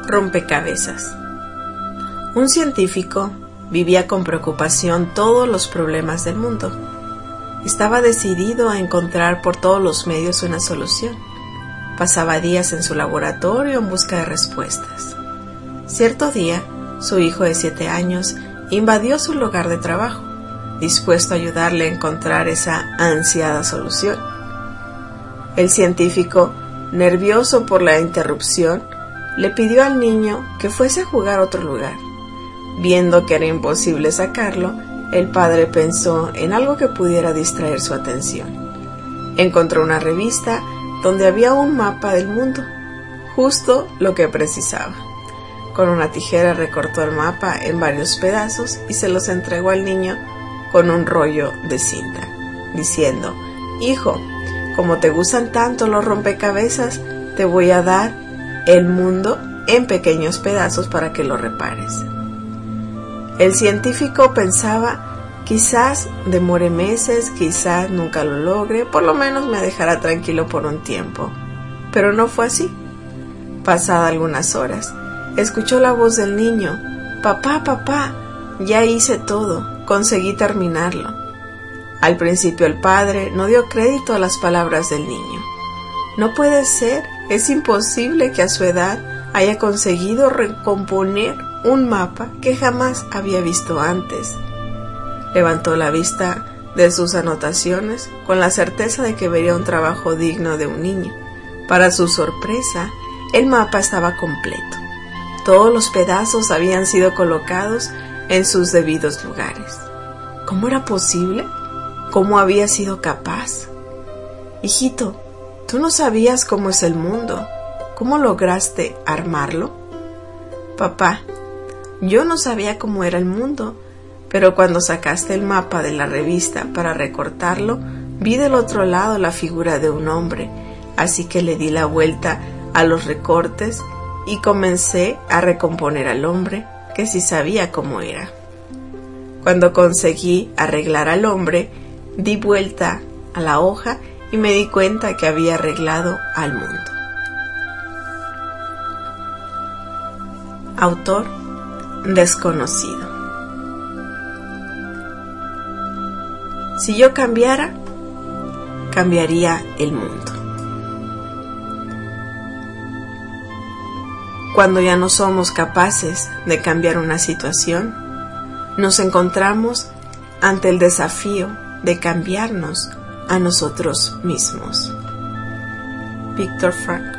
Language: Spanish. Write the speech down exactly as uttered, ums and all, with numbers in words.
Rompecabezas. Un científico vivía con preocupación todos los problemas del mundo. Estaba decidido a encontrar por todos los medios una solución. Pasaba días en su laboratorio en busca de respuestas. Cierto día, su hijo de siete años invadió su lugar de trabajo, dispuesto a ayudarle a encontrar esa ansiada solución. El científico, nervioso por la interrupción, le pidió al niño que fuese a jugar a otro lugar. Viendo que era imposible sacarlo, el padre pensó en algo que pudiera distraer su atención. Encontró una revista donde había un mapa del mundo, justo lo que precisaba. Con una tijera recortó el mapa en varios pedazos y se los entregó al niño con un rollo de cinta, diciendo: «Hijo, como te gustan tanto los rompecabezas, te voy a dar el mundo en pequeños pedazos para que lo repares». El científico pensaba: quizás demore meses, quizás nunca lo logre, por lo menos me dejará tranquilo por un tiempo. Pero no fue así. Pasadas algunas horas, escuchó la voz del niño: «Papá, papá, ya hice todo, conseguí terminarlo». Al principio el padre no dio crédito a las palabras del niño. «No puede ser, es imposible que a su edad haya conseguido recomponer un mapa que jamás había visto antes». Levantó la vista de sus anotaciones con la certeza de que vería un trabajo digno de un niño. Para su sorpresa, el mapa estaba completo. Todos los pedazos habían sido colocados en sus debidos lugares. ¿Cómo era posible? ¿Cómo había sido capaz? «Hijito, ¿tú no sabías cómo es el mundo? ¿Cómo lograste armarlo?» «Papá, yo no sabía cómo era el mundo, pero cuando sacaste el mapa de la revista para recortarlo, vi del otro lado la figura de un hombre, así que le di la vuelta a los recortes y comencé a recomponer al hombre, que sí sabía cómo era. Cuando conseguí arreglar al hombre, di vuelta a la hoja y me di cuenta que había arreglado al mundo». Autor desconocido. Si yo cambiara, cambiaría el mundo. Cuando ya no somos capaces de cambiar una situación, nos encontramos ante el desafío de cambiarnos a nosotros mismos. Viktor Frankl.